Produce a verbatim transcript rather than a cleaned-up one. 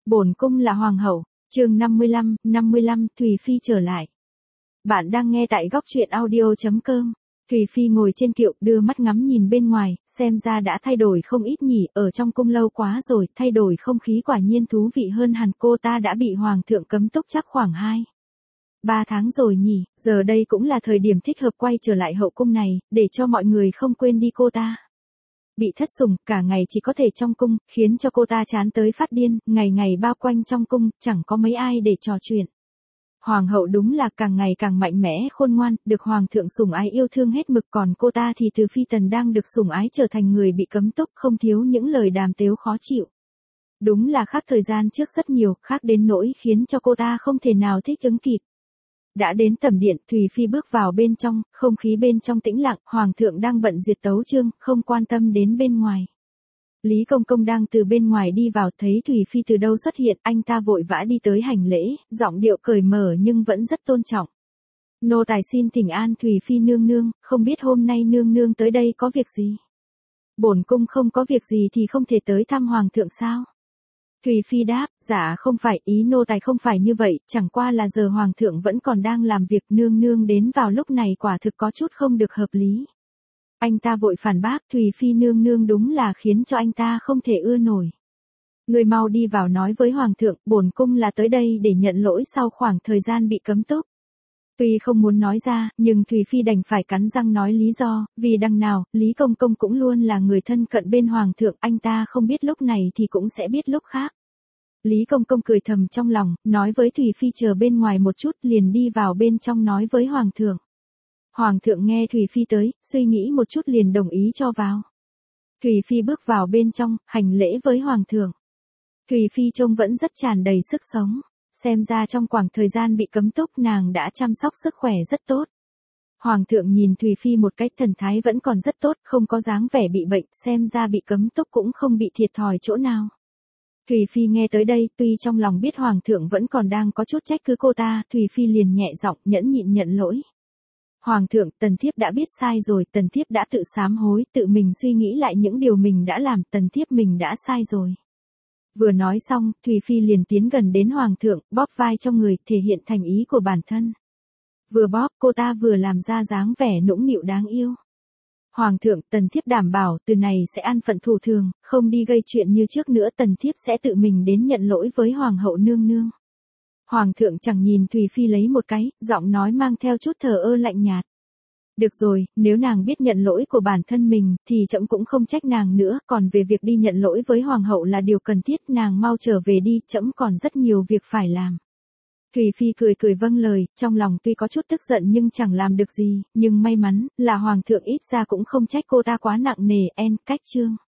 Bổn cung là hoàng hậu, chương năm mươi lăm, năm mươi lăm, Thùy Phi trở lại. Bạn đang nghe tại góc truyện audio chấm com. Thùy Phi ngồi trên kiệu, đưa mắt ngắm nhìn bên ngoài, xem ra đã thay đổi không ít nhỉ, ở trong cung lâu quá rồi, thay đổi không khí quả nhiên thú vị hơn hẳn. Cô ta đã bị hoàng thượng cấm túc chắc khoảng hai ba tháng rồi nhỉ, giờ đây cũng là thời điểm thích hợp quay trở lại hậu cung này, để cho mọi người không quên đi cô ta. Bị thất sủng, cả ngày chỉ có thể trong cung, khiến cho cô ta chán tới phát điên, ngày ngày bao quanh trong cung, chẳng có mấy ai để trò chuyện. Hoàng hậu đúng là càng ngày càng mạnh mẽ khôn ngoan, được hoàng thượng sủng ái yêu thương hết mực, còn cô ta thì từ phi tần đang được sủng ái trở thành người bị cấm túc, không thiếu những lời đàm tếu khó chịu. Đúng là khác thời gian trước rất nhiều, khác đến nỗi khiến cho cô ta không thể nào thích ứng kịp. Đã đến tẩm điện, Thùy Phi bước vào bên trong, không khí bên trong tĩnh lặng, hoàng thượng đang bận duyệt tấu chương, không quan tâm đến bên ngoài. Lý Công Công đang từ bên ngoài đi vào, thấy Thùy Phi từ đâu xuất hiện, anh ta vội vã đi tới hành lễ, giọng điệu cởi mở nhưng vẫn rất tôn trọng. Nô tài xin thỉnh an Thùy Phi nương nương, không biết hôm nay nương nương tới đây có việc gì? Bổn cung không có việc gì thì không thể tới thăm hoàng thượng sao? Thùy Phi đáp, dạ không phải, ý nô tài không phải như vậy, chẳng qua là giờ hoàng thượng vẫn còn đang làm việc, nương nương đến vào lúc này quả thực có chút không được hợp lý. Anh ta vội phản bác, Thùy Phi nương nương đúng là khiến cho anh ta không thể ưa nổi. Người mau đi vào nói với hoàng thượng, bổn cung là tới đây để nhận lỗi sau khoảng thời gian bị cấm túc. Tuy không muốn nói ra, nhưng Thùy Phi đành phải cắn răng nói lý do, vì đằng nào, Lý Công Công cũng luôn là người thân cận bên hoàng thượng, anh ta không biết lúc này thì cũng sẽ biết lúc khác. Lý Công Công cười thầm trong lòng, nói với Thùy Phi chờ bên ngoài một chút, liền đi vào bên trong nói với hoàng thượng. Hoàng thượng nghe Thùy Phi tới, suy nghĩ một chút liền đồng ý cho vào. Thùy Phi bước vào bên trong, hành lễ với hoàng thượng. Thùy Phi trông vẫn rất tràn đầy sức sống. Xem ra trong khoảng thời gian bị cấm túc nàng đã chăm sóc sức khỏe rất tốt. Hoàng thượng nhìn Thùy Phi một cách thần thái vẫn còn rất tốt, không có dáng vẻ bị bệnh, xem ra bị cấm túc cũng không bị thiệt thòi chỗ nào. Thùy Phi nghe tới đây, tuy trong lòng biết hoàng thượng vẫn còn đang có chút trách cứ cô ta, Thùy Phi liền nhẹ giọng nhẫn nhịn nhận lỗi. Hoàng thượng, tần thiếp đã biết sai rồi, tần thiếp đã tự sám hối, tự mình suy nghĩ lại những điều mình đã làm, tần thiếp mình đã sai rồi. Vừa nói xong, Thùy Phi liền tiến gần đến hoàng thượng, bóp vai trong người, thể hiện thành ý của bản thân. Vừa bóp, cô ta vừa làm ra dáng vẻ nũng nịu đáng yêu. Hoàng thượng, tần thiếp đảm bảo, từ này sẽ an phận thủ thường, không đi gây chuyện như trước nữa, tần thiếp sẽ tự mình đến nhận lỗi với hoàng hậu nương nương. Hoàng thượng chẳng nhìn Thùy Phi lấy một cái, giọng nói mang theo chút thờ ơ lạnh nhạt. Được rồi, nếu nàng biết nhận lỗi của bản thân mình, thì trẫm cũng không trách nàng nữa, còn về việc đi nhận lỗi với hoàng hậu là điều cần thiết, nàng mau trở về đi, trẫm còn rất nhiều việc phải làm. Thùy Phi cười cười vâng lời, trong lòng tuy có chút tức giận nhưng chẳng làm được gì, nhưng may mắn, là hoàng thượng ít ra cũng không trách cô ta quá nặng nề, en, cách chương.